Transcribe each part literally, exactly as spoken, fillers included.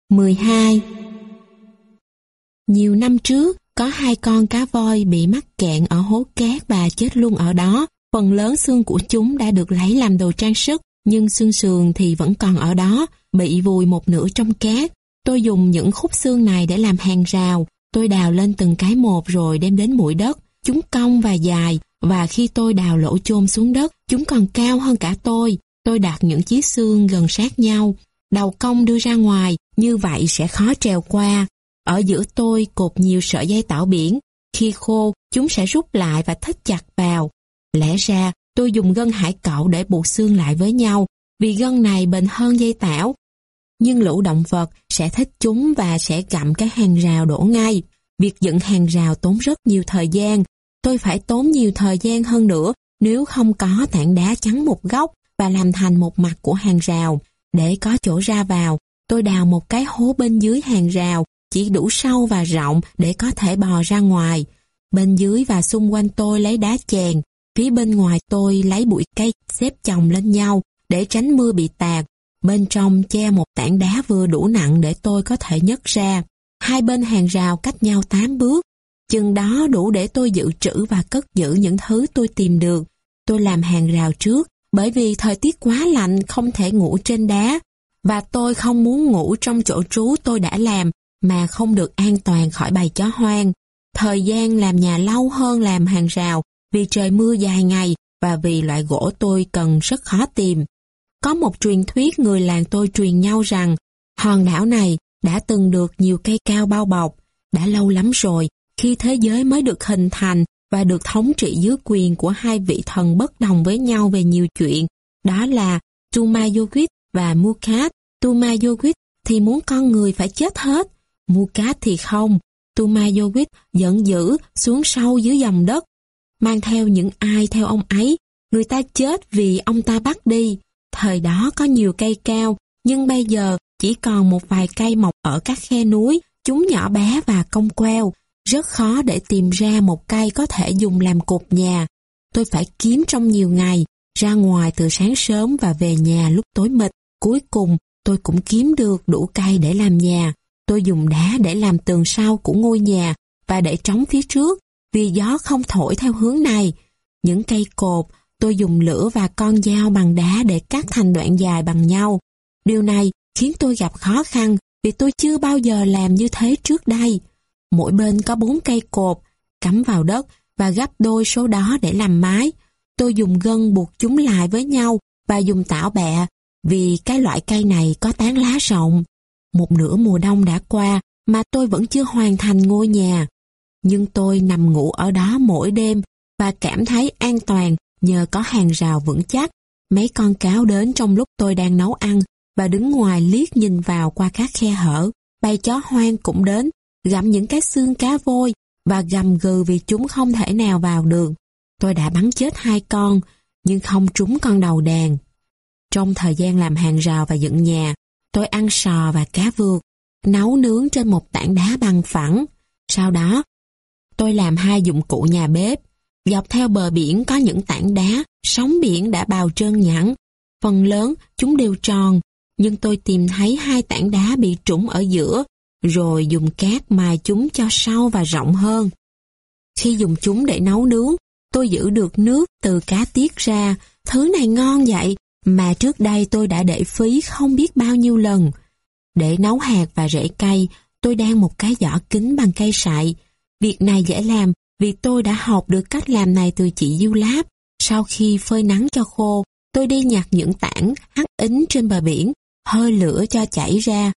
mười hai. Nhiều năm trước, có hai con cá voi bị mắc kẹt ở hố cát và chết luôn ở đó. Phần lớn xương của chúng đã được lấy làm đồ trang sức, nhưng xương sườn thì vẫn còn ở đó, bị vùi một nửa trong cát. Tôi dùng những khúc xương này để làm hàng rào. Tôi đào lên từng cái một rồi đem đến mũi đất. Chúng cong và dài, và khi tôi đào lỗ chôn xuống đất, chúng còn cao hơn cả tôi. Tôi đặt những chiếc xương gần sát nhau, đầu cong đưa ra ngoài, như vậy sẽ khó trèo qua. Ở giữa tôi cột nhiều sợi dây tảo biển. Khi khô, chúng sẽ rút lại và thít chặt vào. Lẽ ra, tôi dùng gân hải cẩu để buộc xương lại với nhau, vì gân này bền hơn dây tảo. Nhưng lũ động vật sẽ thích chúng và sẽ gặm cái hàng rào đổ ngay. Việc dựng hàng rào tốn rất nhiều thời gian. Tôi phải tốn nhiều thời gian hơn nữa nếu không có tảng đá chắn một góc và làm thành một mặt của hàng rào. Để có chỗ ra vào, tôi đào một cái hố bên dưới hàng rào, chỉ đủ sâu và rộng để có thể bò ra ngoài. Bên dưới và xung quanh tôi lấy đá chèn, phía bên ngoài tôi lấy bụi cây xếp chồng lên nhau để tránh mưa bị tạt. Bên trong che một tảng đá vừa đủ nặng để tôi có thể nhấc ra. Hai bên hàng rào cách nhau tám bước. Chừng đó đủ để tôi dự trữ và cất giữ những thứ tôi tìm được. Tôi làm hàng rào trước, bởi vì thời tiết quá lạnh không thể ngủ trên đá. Và tôi không muốn ngủ trong chỗ trú tôi đã làm mà không được an toàn khỏi bầy chó hoang. Thời gian làm nhà lâu hơn làm hàng rào vì trời mưa dài ngày và vì loại gỗ tôi cần rất khó tìm. Có một truyền thuyết người làng tôi truyền nhau rằng hòn đảo này đã từng được nhiều cây cao bao bọc. Đã lâu lắm rồi khi thế giới mới được hình thành và được thống trị dưới quyền của hai vị thần bất đồng với nhau về nhiều chuyện. Đó là Tumayogit và Mukat. Tumayogit thì muốn con người phải chết hết. Mukat thì không. Tumayogit giận dữ xuống sâu dưới dòng đất, mang theo những ai theo ông ấy. Người ta chết vì ông ta bắt đi. Thời đó có nhiều cây cao, nhưng bây giờ chỉ còn một vài cây mọc ở các khe núi. Chúng nhỏ bé và cong queo. Rất khó để tìm ra một cây có thể dùng làm cột nhà. Tôi phải kiếm trong nhiều ngày, ra ngoài từ sáng sớm và về nhà lúc tối mịt. Cuối cùng, tôi cũng kiếm được đủ cây để làm nhà. Tôi dùng đá để làm tường sau của ngôi nhà và để trống phía trước, vì gió không thổi theo hướng này. Những cây cột, tôi dùng lửa và con dao bằng đá để cắt thành đoạn dài bằng nhau. Điều này khiến tôi gặp khó khăn vì tôi chưa bao giờ làm như thế trước đây. Mỗi bên có bốn cây cột, cắm vào đất và gấp đôi số đó để làm mái. Tôi dùng gân buộc chúng lại với nhau và dùng tảo bẹ, vì cái loại cây này có tán lá rộng. Một nửa mùa đông đã qua mà tôi vẫn chưa hoàn thành ngôi nhà. Nhưng tôi nằm ngủ ở đó mỗi đêm và cảm thấy an toàn nhờ có hàng rào vững chắc. Mấy con cáo đến trong lúc tôi đang nấu ăn và đứng ngoài liếc nhìn vào qua các khe hở. Bầy chó hoang cũng đến, gặm những cái xương cá vôi và gầm gừ vì chúng không thể nào vào được. Tôi đã bắn chết hai con, nhưng không trúng con đầu đàn. Trong thời gian làm hàng rào và dựng nhà, tôi ăn sò và cá vượt, nấu nướng trên một tảng đá bằng phẳng. Sau đó, tôi làm hai dụng cụ nhà bếp. Dọc theo bờ biển có những tảng đá, sóng biển đã bào trơn nhẵn. Phần lớn chúng đều tròn, nhưng tôi tìm thấy hai tảng đá bị trũng ở giữa, rồi dùng cát mài chúng cho sâu và rộng hơn. Khi dùng chúng để nấu nướng, tôi giữ được nước từ cá tiết ra. Thứ này ngon vậy mà trước đây tôi đã để phí không biết bao nhiêu lần. Để nấu hạt và rễ cây, tôi đan một cái giỏ kính bằng cây sậy. Việc này dễ làm vì tôi đã học được cách làm này từ chị Diêu Láp. Sau khi phơi nắng cho khô, tôi đi nhặt những tảng hắc ính trên bờ biển, hơi lửa cho chảy ra,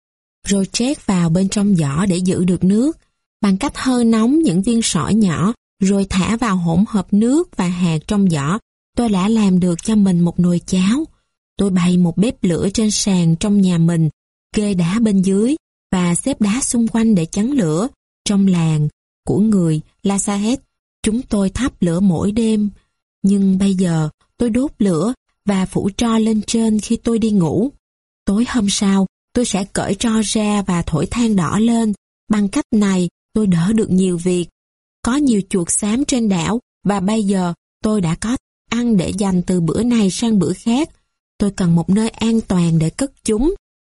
rồi trét vào bên trong giỏ để giữ được nước. Bằng cách hơi nóng những viên sỏi nhỏ, rồi thả vào hỗn hợp nước và hạt trong giỏ, tôi đã làm được cho mình một nồi cháo. Tôi bày một bếp lửa trên sàn trong nhà mình, kê đá bên dưới và xếp đá xung quanh để chắn lửa. Trong làng của người La Sahet, chúng tôi thắp lửa mỗi đêm. Nhưng bây giờ tôi đốt lửa và phủ tro lên trên khi tôi đi ngủ. Tối hôm sau, tôi sẽ cởi tro ra và thổi than đỏ lên. Bằng cách này, tôi đỡ được nhiều việc. Có nhiều chuột xám trên đảo và bây giờ tôi đã có ăn để dành từ bữa này sang bữa khác. Tôi cần một nơi an toàn để cất chúng.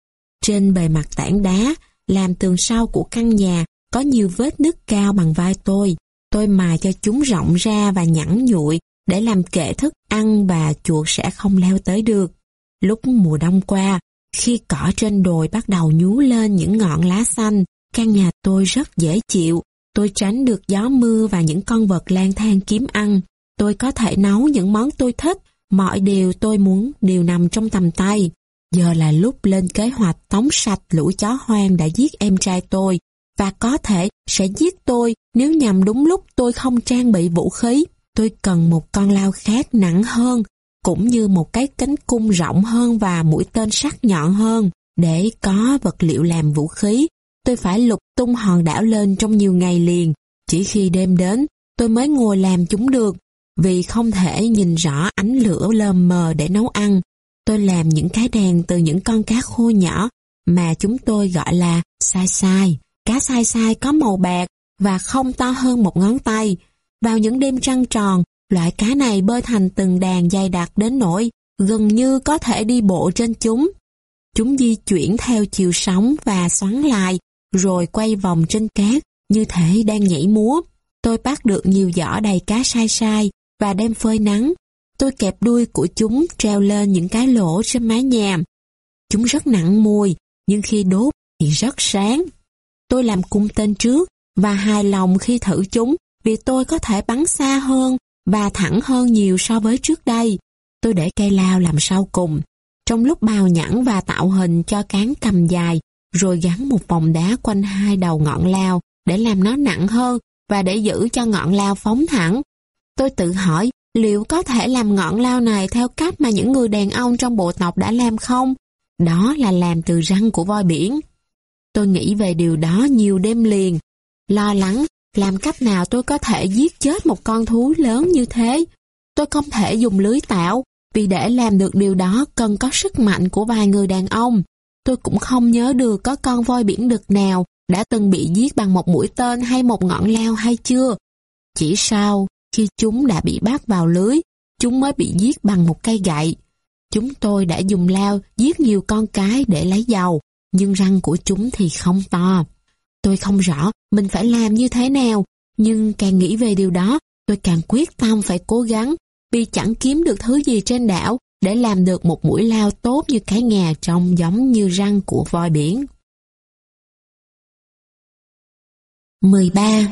Trên bề mặt tảng đá, làm tường sau của căn nhà, có nhiều vết nứt cao bằng vai tôi. Tôi mài cho chúng rộng ra và nhẵn nhụi để làm kệ thức ăn và chuột sẽ không leo tới được. Lúc mùa đông qua, khi cỏ trên đồi bắt đầu nhú lên những ngọn lá xanh, căn nhà tôi rất dễ chịu. Tôi tránh được gió mưa và những con vật lang thang kiếm ăn. Tôi có thể nấu những món tôi thích, mọi điều tôi muốn đều nằm trong tầm tay. Giờ là lúc lên kế hoạch tống sạch lũ chó hoang đã giết em trai tôi, và có thể sẽ giết tôi nếu nhằm đúng lúc tôi không trang bị vũ khí. Tôi cần một con lao khác nặng hơn, cũng như một cái cánh cung rộng hơn và mũi tên sắc nhọn hơn. Để có vật liệu làm vũ khí, tôi phải lục tung hòn đảo lên trong nhiều ngày liền. Chỉ khi đêm đến, tôi mới ngồi làm chúng được, vì không thể nhìn rõ ánh lửa lờ mờ để nấu ăn. Tôi làm những cái đèn từ những con cá khô nhỏ mà chúng tôi gọi là sai sai. Cá sai sai có màu bạc và không to hơn một ngón tay. Vào những đêm trăng tròn, loại cá này bơi thành từng đàn dày đặc đến nỗi gần như có thể đi bộ trên chúng. Chúng di chuyển theo chiều sóng và xoắn lại, rồi quay vòng trên cát như thể đang nhảy múa. Tôi bắt được nhiều giỏ đầy cá sai sai và đem phơi nắng. Tôi kẹp đuôi của chúng treo lên những cái lỗ trên mái nhà. Chúng rất nặng mùi, nhưng khi đốt thì rất sáng. Tôi làm cung tên trước và hài lòng khi thử chúng, vì tôi có thể bắn xa hơn và thẳng hơn nhiều so với trước đây. Tôi để cây lao làm sau cùng. Trong lúc bào nhẵn và tạo hình cho cán cầm dài, rồi gắn một vòng đá quanh hai đầu ngọn lao để làm nó nặng hơn và để giữ cho ngọn lao phóng thẳng. Tôi tự hỏi liệu có thể làm ngọn lao này theo cách mà những người đàn ông trong bộ tộc đã làm không? Đó là làm từ răng của voi biển. Tôi nghĩ về điều đó nhiều đêm liền, lo lắng làm cách nào tôi có thể giết chết một con thú lớn như thế. Tôi không thể dùng lưới tạo, vì để làm được điều đó cần có sức mạnh của vài người đàn ông. Tôi cũng không nhớ được có con voi biển đực nào đã từng bị giết bằng một mũi tên hay một ngọn lao hay chưa. Chỉ sau khi chúng đã bị bắt vào lưới, chúng mới bị giết bằng một cây gậy. Chúng tôi đã dùng lao giết nhiều con cái để lấy dầu, nhưng răng của chúng thì không to. Tôi không rõ mình phải làm như thế nào, nhưng càng nghĩ về điều đó, tôi càng quyết tâm phải cố gắng, vì chẳng kiếm được thứ gì trên đảo để làm được một mũi lao tốt như cái ngà trông giống như răng của voi biển. mười ba.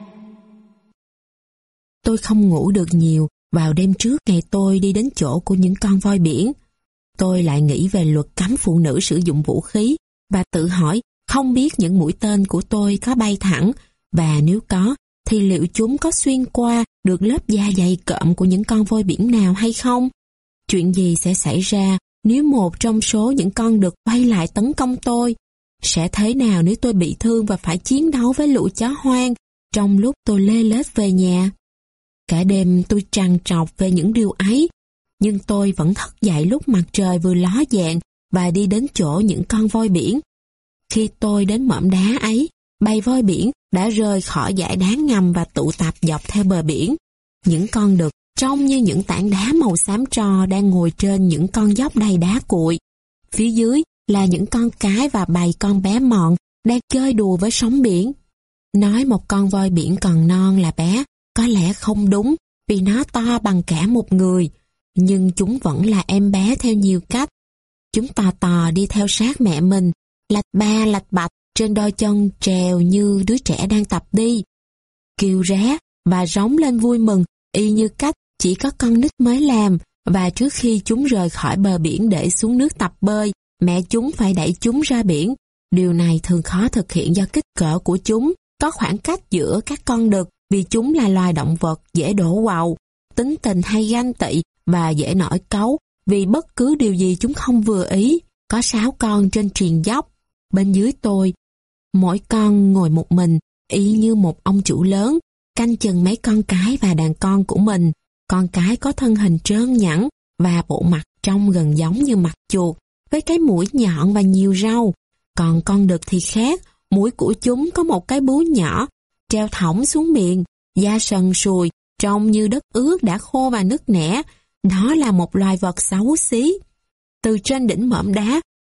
Tôi không ngủ được nhiều vào đêm trước ngày tôi đi đến chỗ của những con voi biển. Tôi lại nghĩ về luật cấm phụ nữ sử dụng vũ khí và tự hỏi không biết những mũi tên của tôi có bay thẳng, và nếu có thì liệu chúng có xuyên qua được lớp da dày cộm của những con voi biển nào hay không? Chuyện gì sẽ xảy ra nếu một trong số những con đực quay lại tấn công tôi? Sẽ thế nào nếu tôi bị thương và phải chiến đấu với lũ chó hoang trong lúc tôi lê lết về nhà? Cả đêm tôi trằn trọc về những điều ấy, nhưng tôi vẫn thức dậy lúc mặt trời vừa ló dạng và đi đến chỗ những con voi biển. Khi tôi đến mỏm đá ấy, bầy voi biển đã rời khỏi dải đá ngầm và tụ tập dọc theo bờ biển. Những con đực trông như những tảng đá màu xám tro đang ngồi trên những con dốc đầy đá cuội. Phía dưới là những con cái và bầy con bé mọn đang chơi đùa với sóng biển. Nói một con voi biển còn non là bé có lẽ không đúng, vì nó to bằng cả một người, nhưng chúng vẫn là em bé theo nhiều cách. Chúng tò tò đi theo sát mẹ mình, lạch ba lạch bạch trên đôi chân trèo như đứa trẻ đang tập đi, kêu ré và rống lên vui mừng y như cách chỉ có con nít mới làm. Và trước khi chúng rời khỏi bờ biển để xuống nước tập bơi, mẹ chúng phải đẩy chúng ra biển. Điều này thường khó thực hiện do kích cỡ của chúng, có khoảng cách giữa các con đực, vì chúng là loài động vật dễ đổ quàu, tính tình hay ganh tị và dễ nổi cáu vì bất cứ điều gì chúng không vừa ý. Có sáu con trên triền dốc. Bên dưới tôi, mỗi con ngồi một mình, y như một ông chủ lớn, canh chừng mấy con cái và đàn con của mình. Con cái có thân hình trơn nhẵn và bộ mặt trông gần giống như mặt chuột, với cái mũi nhọn và nhiều râu. Còn con đực thì khác, mũi của chúng có một cái búa nhỏ, treo thõng xuống miệng, da sần sùi, trông như đất ướt đã khô và nứt nẻ. Đó là một loài vật xấu xí. Từ trên đỉnh mỏm đá,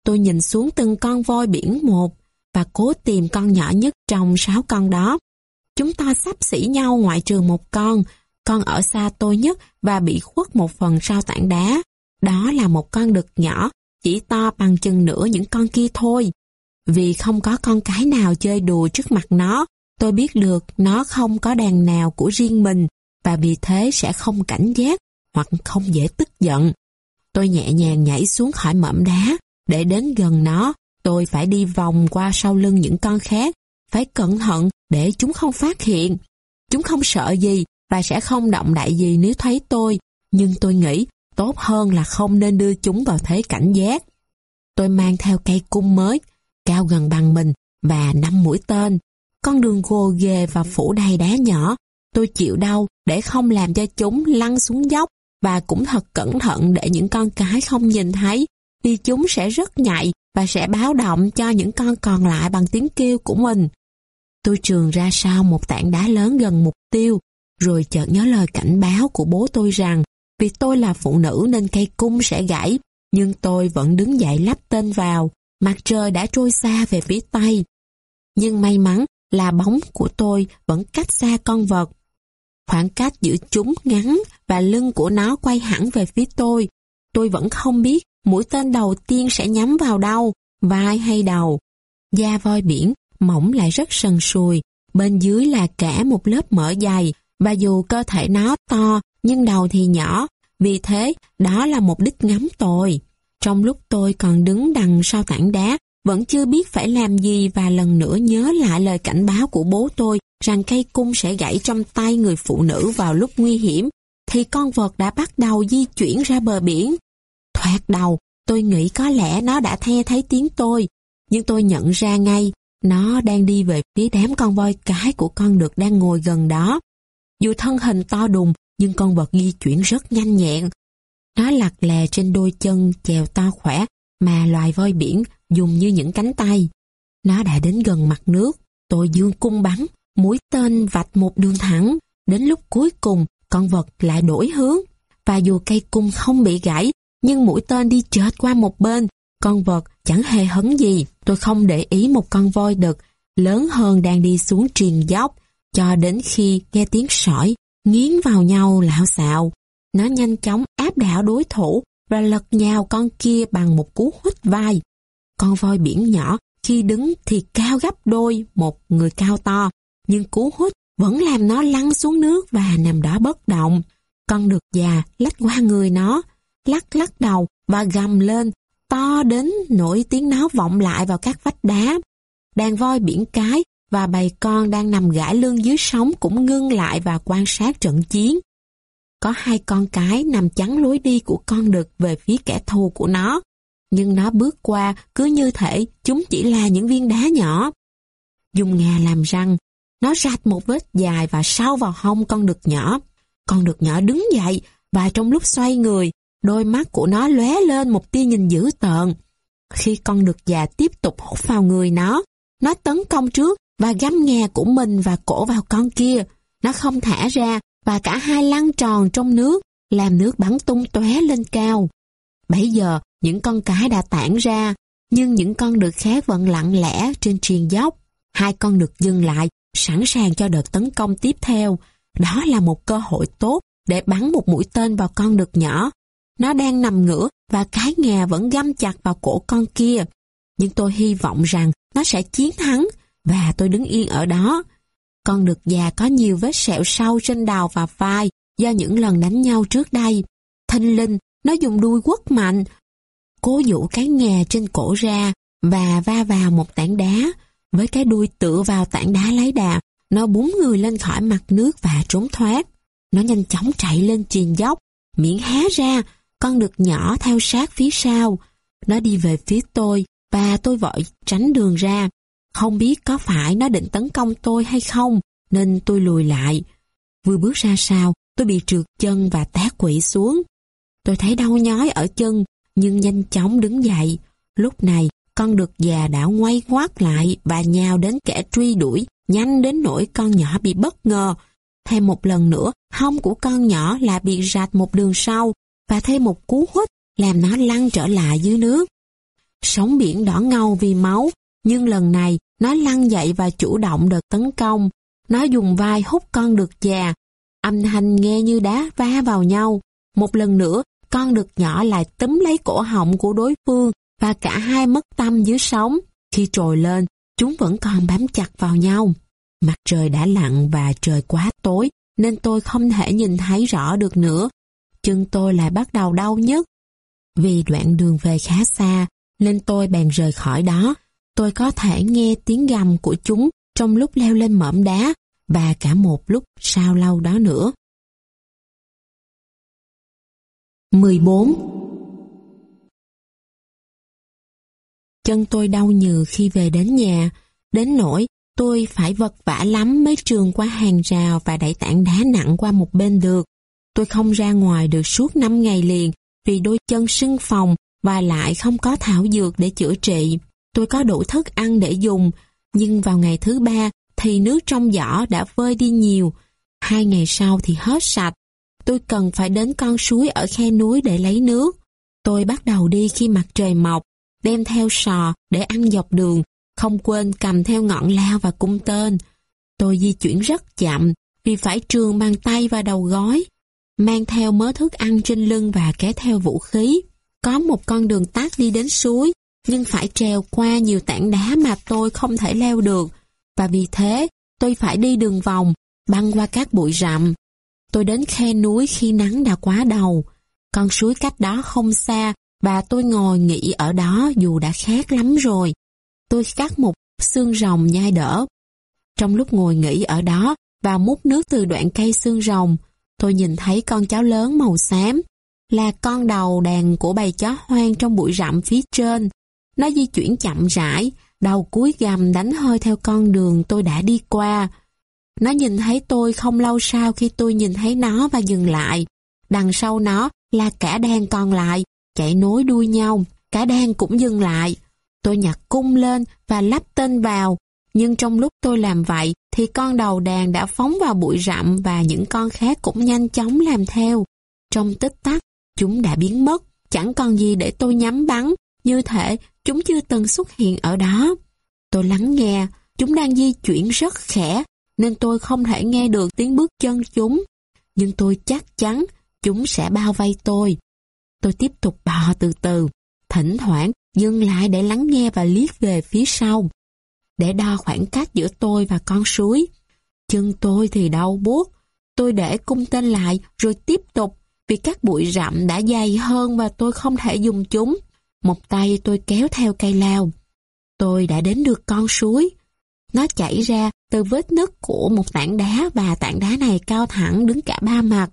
Tôi nhìn xuống từng con voi biển một và cố tìm con nhỏ nhất trong sáu con đó. Chúng to xấp xỉ nhau ngoại trừ một con, con ở xa tôi nhất và bị khuất một phần sau tảng đá. Đó là một con đực nhỏ, chỉ to bằng chừng nửa những con kia thôi. Vì không có con cái nào chơi đùa trước mặt nó, tôi biết được nó không có đàn nào của riêng mình và vì thế sẽ không cảnh giác hoặc không dễ tức giận. Tôi nhẹ nhàng nhảy xuống khỏi mỏm đá. Để đến gần nó, tôi phải đi vòng qua sau lưng những con khác, phải cẩn thận để chúng không phát hiện. Chúng không sợ gì và sẽ không động đậy gì nếu thấy tôi, nhưng tôi nghĩ tốt hơn là không nên đưa chúng vào thế cảnh giác. Tôi mang theo cây cung mới, cao gần bằng mình và năm mũi tên. Con đường gồ ghề và phủ đầy đá nhỏ. Tôi chịu đau để không làm cho chúng lăn xuống dốc và cũng thật cẩn thận để những con cái không nhìn thấy, vì chúng sẽ rất nhạy và sẽ báo động cho những con còn lại bằng tiếng kêu của mình. Tôi trườn ra sau một tảng đá lớn gần mục tiêu, rồi chợt nhớ lời cảnh báo của bố tôi rằng vì tôi là phụ nữ nên cây cung sẽ gãy, nhưng tôi vẫn đứng dậy lắp tên vào. Mặt trời đã trôi xa về phía tây. Nhưng may mắn là bóng của tôi vẫn cách xa con vật. Khoảng cách giữa chúng ngắn và lưng của nó quay hẳn về phía tôi. Tôi vẫn không biết mũi tên đầu tiên sẽ nhắm vào đâu, vai hay đầu. Da voi biển mỏng lại rất sần sùi, bên dưới là cả một lớp mỡ dày, và dù cơ thể nó to nhưng đầu thì nhỏ, vì thế đó là một đích ngắm tôi. Trong lúc tôi còn đứng đằng sau tảng đá, vẫn chưa biết phải làm gì và lần nữa nhớ lại lời cảnh báo của bố tôi rằng cây cung sẽ gãy trong tay người phụ nữ vào lúc nguy hiểm, thì con vật đã bắt đầu di chuyển ra bờ biển. Thoạt đầu, tôi nghĩ có lẽ nó đã nghe thấy tiếng tôi, nhưng tôi nhận ra ngay, nó đang đi về phía đám con voi cái của con đực đang ngồi gần đó. Dù thân hình to đùng, nhưng con vật di chuyển rất nhanh nhẹn. Nó lặt lè trên đôi chân chèo to khỏe mà loài voi biển dùng như những cánh tay. Nó đã đến gần mặt nước, tôi giương cung bắn, mũi tên vạch một đường thẳng. Đến lúc cuối cùng, con vật lại đổi hướng. Và dù cây cung không bị gãy, nhưng mũi tên đi chệch qua một bên, con vật chẳng hề hấn gì. Tôi không để ý một con voi đực lớn hơn đang đi xuống triền dốc, cho đến khi nghe tiếng sỏi nghiến vào nhau lạo xạo. Nó nhanh chóng áp đảo đối thủ và lật nhào con kia bằng một cú huých vai. Con voi biển nhỏ khi đứng thì cao gấp đôi một người cao to, nhưng cú huých vẫn làm nó lăn xuống nước và nằm đó bất động. Con đực già lách qua người nó, lắc lắc đầu và gầm lên, to đến nỗi tiếng nó vọng lại vào các vách đá. Đàn voi biển cái và bầy con đang nằm gãi lưng dưới sóng cũng ngưng lại và quan sát trận chiến. Có hai con cái nằm chắn lối đi của con đực về phía kẻ thù của nó, nhưng nó bước qua cứ như thể chúng chỉ là những viên đá nhỏ. Dùng ngà làm răng, nó rạch một vết dài và sau vào hông con đực nhỏ. Con đực nhỏ đứng dậy và trong lúc xoay người, đôi mắt của nó lóe lên một tia nhìn dữ tợn. Khi con đực già tiếp tục hút vào người nó, nó tấn công trước và găm ngà của mình và cổ vào con kia. Nó không thả ra và cả hai lăn tròn trong nước, làm nước bắn tung tóe lên cao. Bấy giờ, những con cái đã tản ra, nhưng những con đực khác vẫn lặng lẽ trên triền dốc. Hai con đực dừng lại, sẵn sàng cho đợt tấn công tiếp theo. Đó là một cơ hội tốt để bắn một mũi tên vào con đực nhỏ. Nó đang nằm ngửa và cái ngà vẫn găm chặt vào cổ con kia. Nhưng tôi hy vọng rằng nó sẽ chiến thắng và tôi đứng yên ở đó. Con đực già có nhiều vết sẹo sâu trên đầu và vai do những lần đánh nhau trước đây. Thình lình, nó dùng đuôi quất mạnh, cố dụ cái ngà trên cổ ra và va vào một tảng đá. Với cái đuôi tựa vào tảng đá lấy đà, nó búng người lên khỏi mặt nước và trốn thoát. Nó nhanh chóng chạy lên triền dốc, miệng há ra, con đực nhỏ theo sát phía sau. Nó đi về phía tôi và tôi vội tránh đường ra. Không biết có phải nó định tấn công tôi hay không, nên tôi lùi lại. Vừa bước ra sau, tôi bị trượt chân và té quỵ xuống. Tôi thấy đau nhói ở chân, nhưng nhanh chóng đứng dậy. Lúc này, con đực già đã quay ngoắt lại và nhào đến kẻ truy đuổi, nhanh đến nỗi con nhỏ bị bất ngờ. Thêm một lần nữa, hông của con nhỏ lại bị rạch một đường sâu và thêm một cú huých làm nó lăn trở lại dưới nước. Sóng biển đỏ ngầu vì máu, nhưng lần này nó lăn dậy và chủ động đợt tấn công. Nó dùng vai hút con đực già. Âm thanh nghe như đá va vào nhau. Một lần nữa, con đực nhỏ lại túm lấy cổ họng của đối phương và cả hai mất tăm dưới sóng. Khi trồi lên, chúng vẫn còn bám chặt vào nhau. Mặt trời đã lặn và trời quá tối nên tôi không thể nhìn thấy rõ được nữa. Chân tôi lại bắt đầu đau nhức. Vì đoạn đường về khá xa nên tôi bèn rời khỏi đó. Tôi có thể nghe tiếng gầm của chúng trong lúc leo lên mỏm đá và cả một lúc sau lâu đó nữa. mười bốn. Chân tôi đau nhừ khi về đến nhà, đến nỗi tôi phải vật vã lắm mới trườn qua hàng rào và đẩy tảng đá nặng qua một bên được. Tôi không ra ngoài được suốt năm ngày liền vì đôi chân sưng phồng và lại không có thảo dược để chữa trị. Tôi có đủ thức ăn để dùng, nhưng vào ngày thứ ba thì nước trong giỏ đã vơi đi nhiều. Hai ngày sau thì hết sạch. Tôi cần phải đến con suối ở khe núi để lấy nước. Tôi bắt đầu đi khi mặt trời mọc, đem theo sò để ăn dọc đường, không quên cầm theo ngọn lao và cung tên. Tôi di chuyển rất chậm vì phải trườn bằng tay và đầu gối, mang theo mớ thức ăn trên lưng và kéo theo vũ khí. Có một con đường tắt đi đến suối, nhưng phải trèo qua nhiều tảng đá mà tôi không thể leo được, và vì thế tôi phải đi đường vòng, băng qua các bụi rậm. Tôi đến khe núi khi nắng đã quá đầu. Con suối cách đó không xa và tôi ngồi nghỉ ở đó dù đã khát lắm rồi. Tôi cắt một xương rồng nhai đỡ. Trong lúc ngồi nghỉ ở đó và múc nước từ đoạn cây xương rồng, tôi nhìn thấy con chó lớn màu xám, là con đầu đàn của bầy chó hoang trong bụi rậm phía trên. Nó di chuyển chậm rãi, đầu cúi gằm đánh hơi theo con đường tôi đã đi qua. Nó nhìn thấy tôi không lâu sau khi tôi nhìn thấy nó và dừng lại. Đằng sau nó là cả đàn còn lại, chạy nối đuôi nhau, cả đàn cũng dừng lại. Tôi nhặt cung lên và lắp tên vào, nhưng trong lúc tôi làm vậy thì con đầu đàn đã phóng vào bụi rậm và những con khác cũng nhanh chóng làm theo. Trong tích tắc, chúng đã biến mất, chẳng còn gì để tôi nhắm bắn, như thể chúng chưa từng xuất hiện ở đó. Tôi lắng nghe, chúng đang di chuyển rất khẽ, nên tôi không thể nghe được tiếng bước chân chúng. Nhưng tôi chắc chắn chúng sẽ bao vây tôi. Tôi tiếp tục bò từ từ, thỉnh thoảng dừng lại để lắng nghe và liếc về phía sau, để đo khoảng cách giữa tôi và con suối. Chân tôi thì đau buốt. Tôi để cung tên lại rồi tiếp tục, vì các bụi rậm đã dày hơn và tôi không thể dùng chúng. Một tay tôi kéo theo cây lao. Tôi đã đến được con suối. Nó chảy ra từ vết nứt của một tảng đá và tảng đá này cao thẳng đứng cả ba mặt.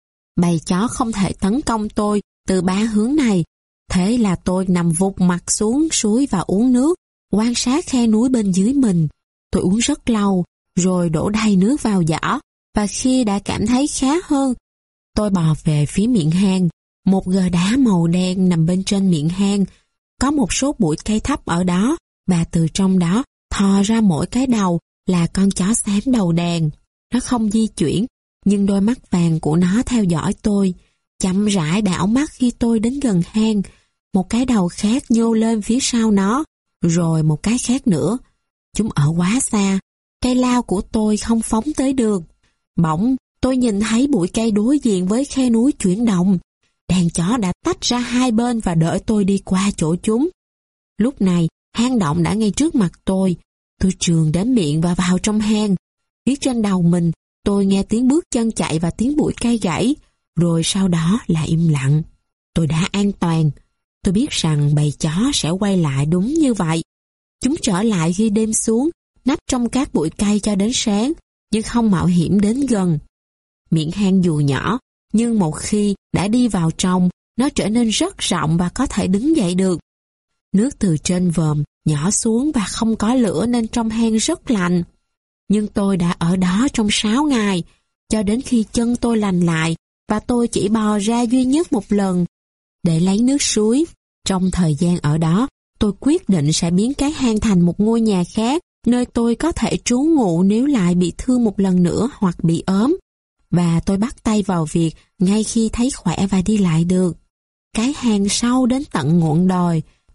Bầy chó không thể tấn công tôi từ ba hướng này. Thế là tôi nằm vụt mặt xuống suối và uống nước, quan sát khe núi bên dưới mình. Tôi uống rất lâu, rồi đổ đầy nước vào giỏ, và khi đã cảm thấy khá hơn, tôi bò về phía miệng hang. Một gờ đá màu đen nằm bên trên miệng hang. Có một số bụi cây thấp ở đó, và từ trong đó thò ra mỗi cái đầu là con chó xám đầu đàn. Nó không di chuyển, nhưng đôi mắt vàng của nó theo dõi tôi, chậm rãi đảo mắt khi tôi đến gần hang. Một cái đầu khác nhô lên phía sau nó, rồi một cái khác nữa. Chúng ở quá xa, cây lao của tôi không phóng tới được. Bỗng, tôi nhìn thấy bụi cây đối diện với khe núi chuyển động. Đàn chó đã tách ra hai bên và đợi tôi đi qua chỗ chúng. Lúc này, hang động đã ngay trước mặt tôi. Tôi trườn đến miệng và vào trong hang. Phía trên đầu mình, tôi nghe tiếng bước chân chạy và tiếng bụi cây gãy, rồi sau đó là im lặng. Tôi đã an toàn. Tôi biết rằng bầy chó sẽ quay lại đúng như vậy. Chúng trở lại khi đêm xuống, nấp trong các bụi cây cho đến sáng, nhưng không mạo hiểm đến gần. Miệng hang dù nhỏ, nhưng một khi đã đi vào trong, nó trở nên rất rộng và có thể đứng dậy được. Nước từ trên vòm nhỏ xuống và không có lửa nên trong hang rất lạnh. Nhưng tôi đã ở đó trong sáu ngày, cho đến khi chân tôi lành lại và tôi chỉ bò ra duy nhất một lần để lấy nước suối. Trong thời gian ở đó, tôi quyết định sẽ biến cái hang thành một ngôi nhà khác, nơi tôi có thể trú ngụ nếu lại bị thương một lần nữa hoặc bị ốm. Và tôi bắt tay vào việc ngay khi thấy khỏe và đi lại được. Cái hang sâu đến tận ngọn đồi,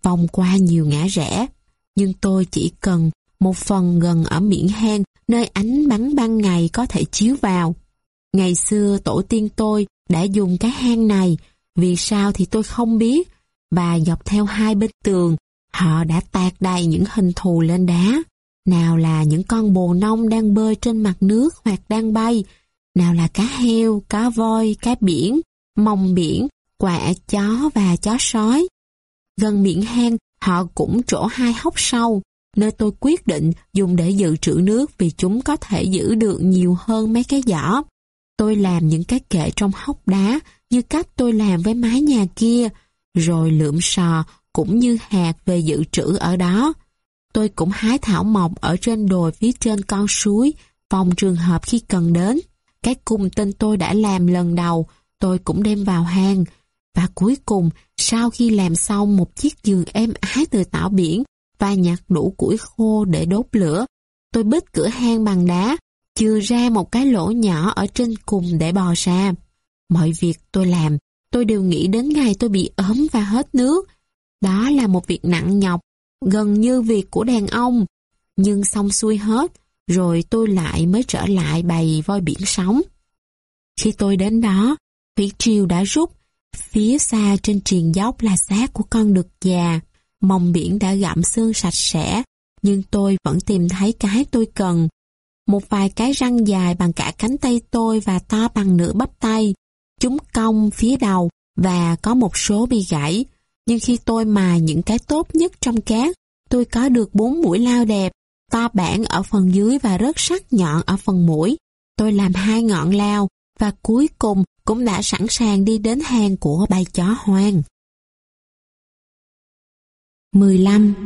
vòng qua nhiều ngã rẽ. Nhưng tôi chỉ cần một phần gần ở miệng hang, nơi ánh bắn ban ngày có thể chiếu vào. Ngày xưa tổ tiên tôi đã dùng cái hang này, vì sao thì tôi không biết, và dọc theo hai bên tường, họ đã tạc đầy những hình thù lên đá. Nào là những con bồ nông đang bơi trên mặt nước hoặc đang bay, nào là cá heo, cá voi, cá biển, mòng biển, quạ, chó và chó sói. Gần miệng hang, họ cũng trổ hai hốc sâu, nơi tôi quyết định dùng để dự trữ nước vì chúng có thể giữ được nhiều hơn mấy cái giỏ. Tôi làm những cái kệ trong hốc đá như cách tôi làm với mái nhà kia, rồi lượm sò cũng như hạt về dự trữ ở đó. Tôi cũng hái thảo mộc ở trên đồi phía trên con suối, phòng trường hợp khi cần đến. Cái cung tên tôi đã làm lần đầu, tôi cũng đem vào hang. Và cuối cùng, sau khi làm xong một chiếc giường êm ái từ tảo biển và nhặt đủ củi khô để đốt lửa, tôi bít cửa hang bằng đá, chừa ra một cái lỗ nhỏ ở trên cùng để bò ra. Mọi việc tôi làm, tôi đều nghĩ đến ngày tôi bị ốm và hết nước. Đó là một việc nặng nhọc, gần như việc của đàn ông. Nhưng xong xuôi hết, rồi tôi lại mới trở lại bầy voi biển sống. Khi tôi đến đó, thủy triều đã rút. Phía xa trên triền dốc là xác của con đực già. Mòng biển đã gặm xương sạch sẽ, nhưng tôi vẫn tìm thấy cái tôi cần. Một vài cái răng dài bằng cả cánh tay tôi và to bằng nửa bắp tay. Chúng cong phía đầu và có một số bị gãy. Nhưng khi tôi mài những cái tốt nhất trong cát, tôi có được bốn mũi lao đẹp, to bản ở phần dưới và rất sắc nhọn ở phần mũi. Tôi làm hai ngọn lao và cuối cùng cũng đã sẵn sàng đi đến hang của bầy chó hoang. mười lăm.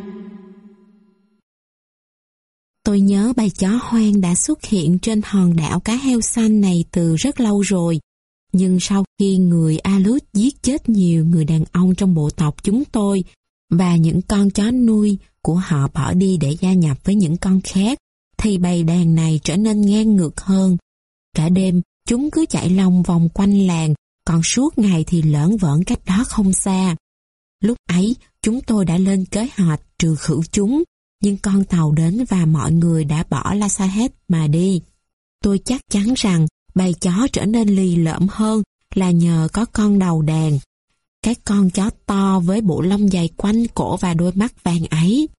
Tôi nhớ bầy chó hoang đã xuất hiện trên hòn đảo cá heo xanh này từ rất lâu rồi. Nhưng sau khi người Aleut giết chết nhiều người đàn ông trong bộ tộc chúng tôi và những con chó nuôi của họ bỏ đi để gia nhập với những con khác, thì bầy đàn này trở nên ngang ngược hơn. Cả đêm, chúng cứ chạy lòng vòng quanh làng, còn suốt ngày thì lởn vởn cách đó không xa. Lúc ấy, chúng tôi đã lên kế hoạch trừ khử chúng, nhưng con tàu đến và mọi người đã bỏ La Sahet mà đi. Tôi chắc chắn rằng bầy chó trở nên lì lợm hơn là nhờ có con đầu đàn. Cái con chó to với bộ lông dày quanh cổ và đôi mắt vàng ấy.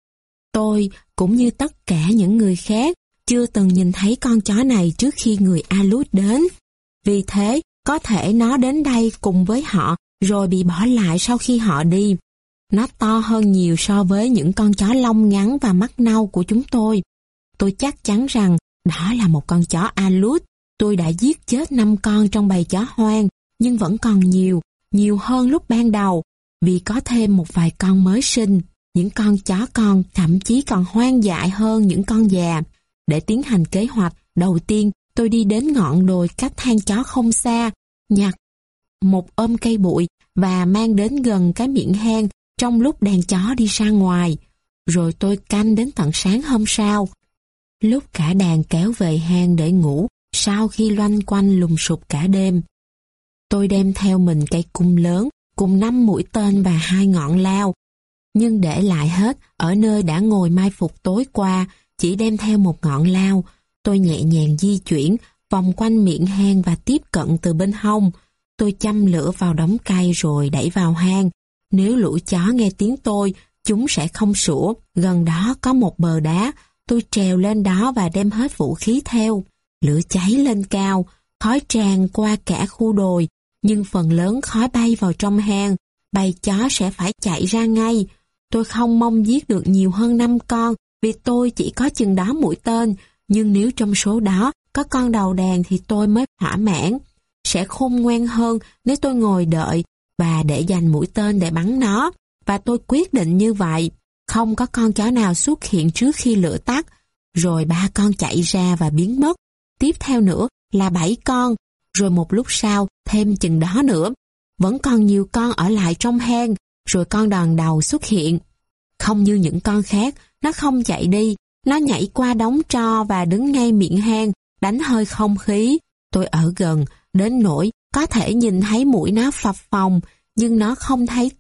Tôi, cũng như tất cả những người khác, chưa từng nhìn thấy con chó này trước khi người Aleut đến. Vì thế, có thể nó đến đây cùng với họ rồi bị bỏ lại sau khi họ đi. Nó to hơn nhiều so với những con chó lông ngắn và mắt nâu của chúng tôi. Tôi chắc chắn rằng đó là một con chó Aleut. Tôi đã giết chết năm con trong bầy chó hoang, nhưng vẫn còn nhiều, nhiều hơn lúc ban đầu, vì có thêm một vài con mới sinh. Những con chó con thậm chí còn hoang dại hơn những con già. Để tiến hành kế hoạch, đầu tiên tôi đi đến ngọn đồi cách hang chó không xa, nhặt một ôm cây bụi và mang đến gần cái miệng hang trong lúc đàn chó đi ra ngoài. Rồi tôi canh đến tận sáng hôm sau. Lúc cả đàn kéo về hang để ngủ, sau khi loanh quanh lùng sục cả đêm, tôi đem theo mình cây cung lớn cùng năm mũi tên và hai ngọn lao, nhưng để lại hết ở nơi đã ngồi mai phục tối qua, chỉ đem theo một ngọn lao. Tôi nhẹ nhàng di chuyển vòng quanh miệng hang và tiếp cận từ bên hông. Tôi châm lửa vào đống cây rồi đẩy vào hang. Nếu lũ chó nghe tiếng tôi, chúng sẽ không sủa. Gần đó có một bờ đá, tôi trèo lên đó và đem hết vũ khí theo. Lửa cháy lên cao, khói tràn qua cả khu đồi, nhưng phần lớn khói bay vào trong hang. Bầy chó sẽ phải chạy ra ngay. Tôi không mong giết được nhiều hơn năm con, vì tôi chỉ có chừng đó mũi tên, nhưng nếu trong số đó có con đầu đàn thì tôi mới thỏa mãn. Sẽ khôn ngoan hơn nếu tôi ngồi đợi và để dành mũi tên để bắn nó. Và tôi quyết định như vậy. Không có con chó nào xuất hiện trước khi lửa tắt. Rồi ba con chạy ra và biến mất. Tiếp theo nữa là bảy con. Rồi một lúc sau thêm chừng đó nữa. Vẫn còn nhiều con ở lại trong hang. Rồi con đòn đầu xuất hiện. Không như những con khác, nó không chạy đi. Nó nhảy qua đống tro và đứng ngay miệng hang, đánh hơi không khí. Tôi ở gần, đến nỗi có thể nhìn thấy mũi nó phập phồng, nhưng nó không thấy tôi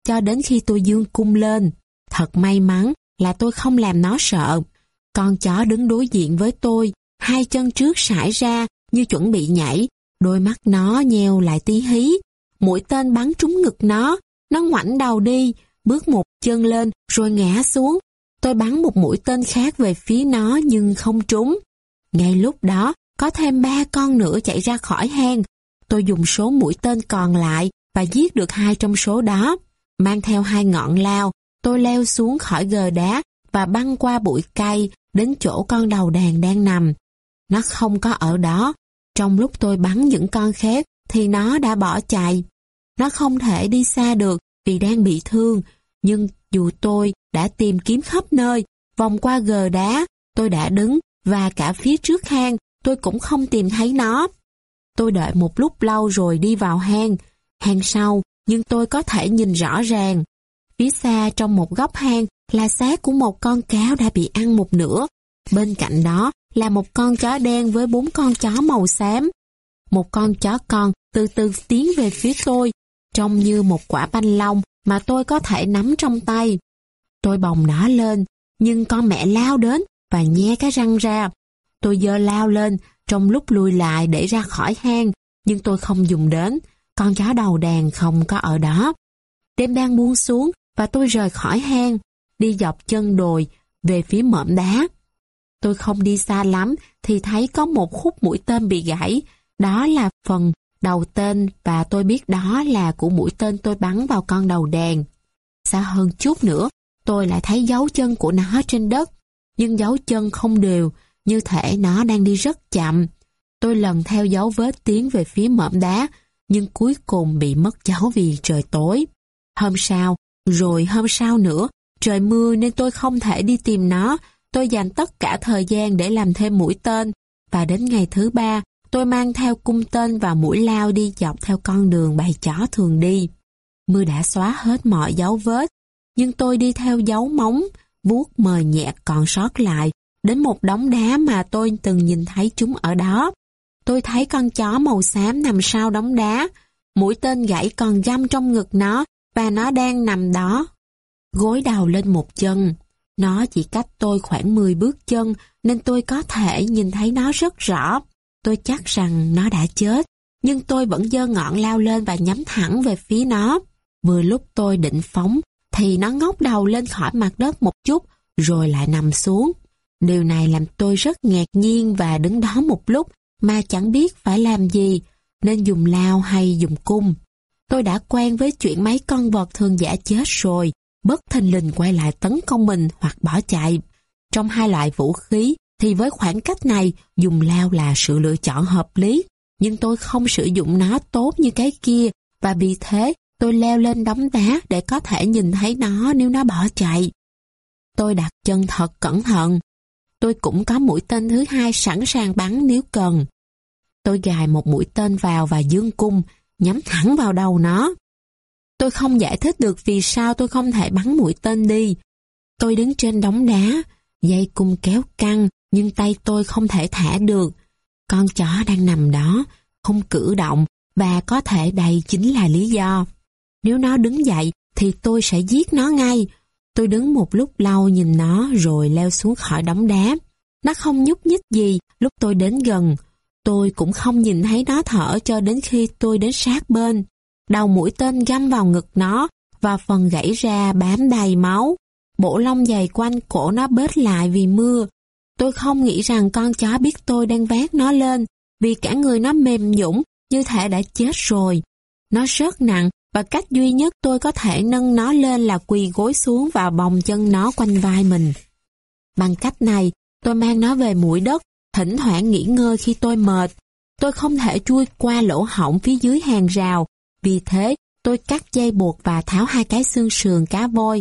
cho đến khi tôi giương cung lên. Thật may mắn là tôi không làm nó sợ. Con chó đứng đối diện với tôi, hai chân trước sải ra như chuẩn bị nhảy, đôi mắt nó nheo lại tí hí. Mũi tên bắn trúng ngực nó, nó ngoảnh đầu đi, bước một chân lên rồi ngã xuống. Tôi bắn một mũi tên khác về phía nó nhưng không trúng. Ngay lúc đó, có thêm ba con nữa chạy ra khỏi hang. Tôi dùng số mũi tên còn lại và giết được hai trong số đó. Mang theo hai ngọn lao, tôi leo xuống khỏi gờ đá và băng qua bụi cây đến chỗ con đầu đàn đang nằm. Nó không có ở đó. Trong lúc tôi bắn những con khác thì nó đã bỏ chạy. Nó không thể đi xa được vì đang bị thương. Nhưng dù tôi đã tìm kiếm khắp nơi, vòng qua gờ đá, tôi đã đứng và cả phía trước hang tôi cũng không tìm thấy nó. Tôi đợi một lúc lâu rồi đi vào hang. Hang sâu, nhưng tôi có thể nhìn rõ ràng. Phía xa trong một góc hang là xác của một con cáo đã bị ăn một nửa. Bên cạnh đó là một con chó đen với bốn con chó màu xám. Một con chó con từ từ tiến về phía tôi, trông như một quả banh long mà tôi có thể nắm trong tay. Tôi bồng nó lên, nhưng con mẹ lao đến và nhe cái răng ra. Tôi giơ lao lên trong lúc lùi lại để ra khỏi hang, nhưng tôi không dùng đến. Con chó đầu đàn không có ở đó. Đêm đang buông xuống và tôi rời khỏi hang, đi dọc chân đồi về phía mỏm đá. Tôi không đi xa lắm thì thấy có một khúc mũi tên bị gãy. Đó là phần đầu tên và tôi biết đó là của mũi tên tôi bắn vào con đầu đàn. Xa hơn chút nữa, tôi lại thấy dấu chân của nó trên đất, nhưng dấu chân không đều, như thể nó đang đi rất chậm. Tôi lần theo dấu vết tiến về phía mỏm đá, nhưng cuối cùng bị mất dấu vì trời tối. Hôm sau, rồi hôm sau nữa, trời mưa nên tôi không thể đi tìm nó. Tôi dành tất cả thời gian để làm thêm mũi tên, và đến ngày thứ ba, tôi mang theo cung tên và mũi lao đi dọc theo con đường bầy chó thường đi. Mưa đã xóa hết mọi dấu vết, nhưng tôi đi theo dấu móng, vuốt mờ nhạt còn sót lại, đến một đống đá mà tôi từng nhìn thấy chúng ở đó. Tôi thấy con chó màu xám nằm sau đống đá, mũi tên gãy còn găm trong ngực nó, và nó đang nằm đó, gối đầu lên một chân. Nó chỉ cách tôi khoảng mười bước chân, nên tôi có thể nhìn thấy nó rất rõ. Tôi chắc rằng nó đã chết, nhưng tôi vẫn giơ ngọn lao lên và nhắm thẳng về phía nó. Vừa lúc tôi định phóng, thì nó ngóc đầu lên khỏi mặt đất một chút, rồi lại nằm xuống. Điều này làm tôi rất ngạc nhiên và đứng đó một lúc mà chẳng biết phải làm gì, nên dùng lao hay dùng cung. Tôi đã quen với chuyện mấy con vật thường giả chết rồi, bất thình lình quay lại tấn công mình hoặc bỏ chạy. Trong hai loại vũ khí, thì với khoảng cách này, dùng lao là sự lựa chọn hợp lý, nhưng tôi không sử dụng nó tốt như cái kia, và vì thế tôi leo lên đống đá để có thể nhìn thấy nó nếu nó bỏ chạy. Tôi đặt chân thật cẩn thận. Tôi cũng có mũi tên thứ hai sẵn sàng bắn nếu cần. Tôi gài một mũi tên vào và giương cung, nhắm thẳng vào đầu nó. Tôi không giải thích được vì sao tôi không thể bắn mũi tên đi. Tôi đứng trên đống đá, dây cung kéo căng, nhưng tay tôi không thể thả được. Con chó đang nằm đó, không cử động, và có thể đây chính là lý do. Nếu nó đứng dậy, thì tôi sẽ giết nó ngay. Tôi đứng một lúc lâu nhìn nó rồi leo xuống khỏi đống đá. Nó không nhúc nhích gì lúc tôi đến gần. Tôi cũng không nhìn thấy nó thở cho đến khi tôi đến sát bên. Đầu mũi tên găm vào ngực nó, và phần gãy ra bám đầy máu. Bộ lông dày quanh cổ nó bết lại vì mưa. Tôi không nghĩ rằng con chó biết tôi đang vác nó lên, vì cả người nó mềm nhũn như thể đã chết rồi. Nó rất nặng, và cách duy nhất tôi có thể nâng nó lên là quỳ gối xuống và bồng chân nó quanh vai mình. Bằng cách này, tôi mang nó về mũi đất, thỉnh thoảng nghỉ ngơi khi tôi mệt. Tôi không thể chui qua lỗ hổng phía dưới hàng rào, vì thế tôi cắt dây buộc và tháo hai cái xương sườn cá voi,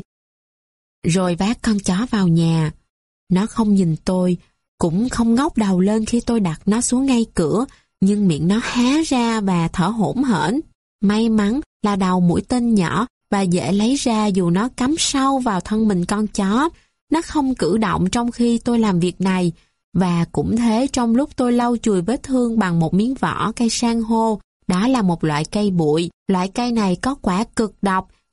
rồi vác con chó vào nhà. Nó không nhìn tôi, cũng không ngóc đầu lên khi tôi đặt nó xuống ngay cửa, nhưng miệng nó há ra và thở hổn hển. May mắn là đầu mũi tên nhỏ và dễ lấy ra dù nó cắm sâu vào thân mình con chó. Nó không cử động trong khi tôi làm việc này, và cũng thế trong lúc tôi lau chùi vết thương bằng một miếng vỏ cây san hô. Đó là một loại cây bụi. Loại cây này có quả cực độc,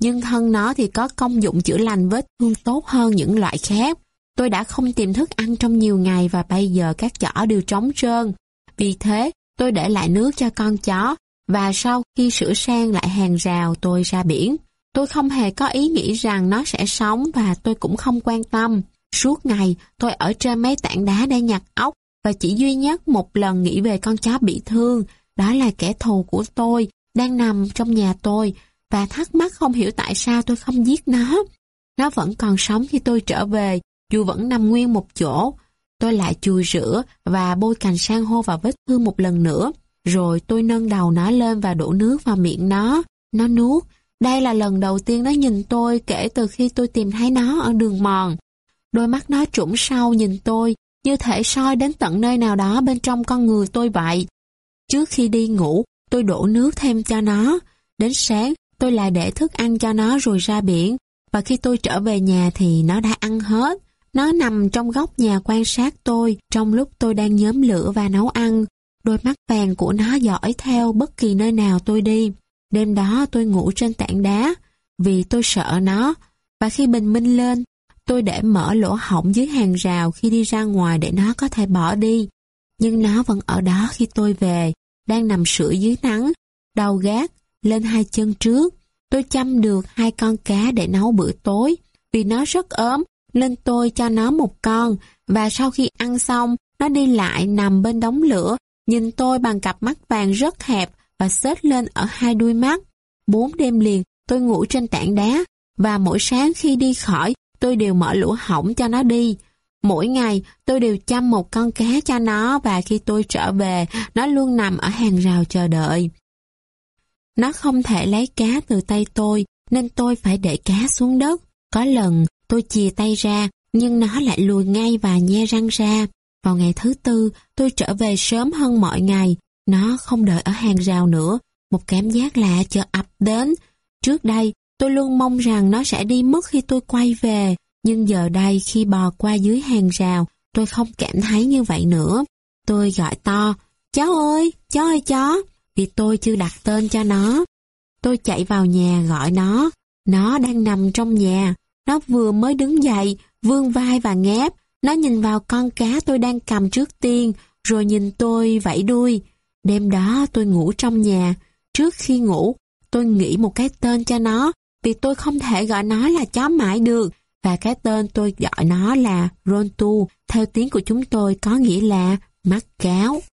nhưng thân nó thì có công dụng chữa lành vết thương tốt hơn những loại khác. Tôi đã không tìm thức ăn trong nhiều ngày và bây giờ các chỏ đều trống trơn. Vì thế, tôi để lại nước cho con chó và sau khi sửa sang lại hàng rào tôi ra biển. Tôi không hề có ý nghĩ rằng nó sẽ sống và tôi cũng không quan tâm. Suốt ngày, tôi ở trên mấy tảng đá để nhặt ốc và chỉ duy nhất một lần nghĩ về con chó bị thương. Đó là kẻ thù của tôi, đang nằm trong nhà tôi và thắc mắc không hiểu tại sao tôi không giết nó. Nó vẫn còn sống khi tôi trở về, dù vẫn nằm nguyên một chỗ. Tôi lại chùi rửa và bôi cành san hô vào vết thương một lần nữa. Rồi tôi nâng đầu nó lên và đổ nước vào miệng nó. Nó nuốt. Đây là lần đầu tiên nó nhìn tôi kể từ khi tôi tìm thấy nó ở đường mòn. Đôi mắt nó trũng sâu nhìn tôi, như thể soi đến tận nơi nào đó bên trong con người tôi vậy. Trước khi đi ngủ, tôi đổ nước thêm cho nó. Đến sáng, tôi lại để thức ăn cho nó rồi ra biển. Và khi tôi trở về nhà thì nó đã ăn hết. Nó nằm trong góc nhà quan sát tôi trong lúc tôi đang nhóm lửa và nấu ăn. Đôi mắt vàng của nó dõi theo bất kỳ nơi nào tôi đi. Đêm đó tôi ngủ trên tảng đá vì tôi sợ nó. Và khi bình minh lên, tôi để mở lỗ hổng dưới hàng rào khi đi ra ngoài để nó có thể bỏ đi. Nhưng nó vẫn ở đó khi tôi về, đang nằm sưởi dưới nắng, đầu gác lên hai chân trước. Tôi chăm được hai con cá để nấu bữa tối. Vì nó rất ốm nên tôi cho nó một con, và sau khi ăn xong, nó đi lại nằm bên đống lửa, nhìn tôi bằng cặp mắt vàng rất hẹp và xếch lên ở hai đuôi mắt. Bốn đêm liền tôi ngủ trên tảng đá, và mỗi sáng khi đi khỏi, tôi đều mở lỗ hổng cho nó đi. Mỗi ngày tôi đều chăm một con cá cho nó, và khi tôi trở về, nó luôn nằm ở hàng rào chờ đợi. Nó không thể lấy cá từ tay tôi, nên tôi phải để cá xuống đất. Có lần tôi chìa tay ra, nhưng nó lại lùi ngay và nhe răng ra. Vào ngày thứ tư, tôi trở về sớm hơn mọi ngày. Nó không đợi ở hàng rào nữa. Một cảm giác lạ chợt ập đến. Trước đây, tôi luôn mong rằng nó sẽ đi mất khi tôi quay về. Nhưng giờ đây, khi bò qua dưới hàng rào, tôi không cảm thấy như vậy nữa. Tôi gọi to, chó ơi, chó ơi chó, vì tôi chưa đặt tên cho nó. Tôi chạy vào nhà gọi nó. Nó đang nằm trong nhà. Nó vừa mới đứng dậy, vươn vai và ngáp. Nó nhìn vào con cá tôi đang cầm trước tiên, rồi nhìn tôi vẫy đuôi. Đêm đó tôi ngủ trong nhà. Trước khi ngủ, tôi nghĩ một cái tên cho nó, vì tôi không thể gọi nó là chó mãi được. Và cái tên tôi gọi nó là Rontu, theo tiếng của chúng tôi có nghĩa là mắt cáo.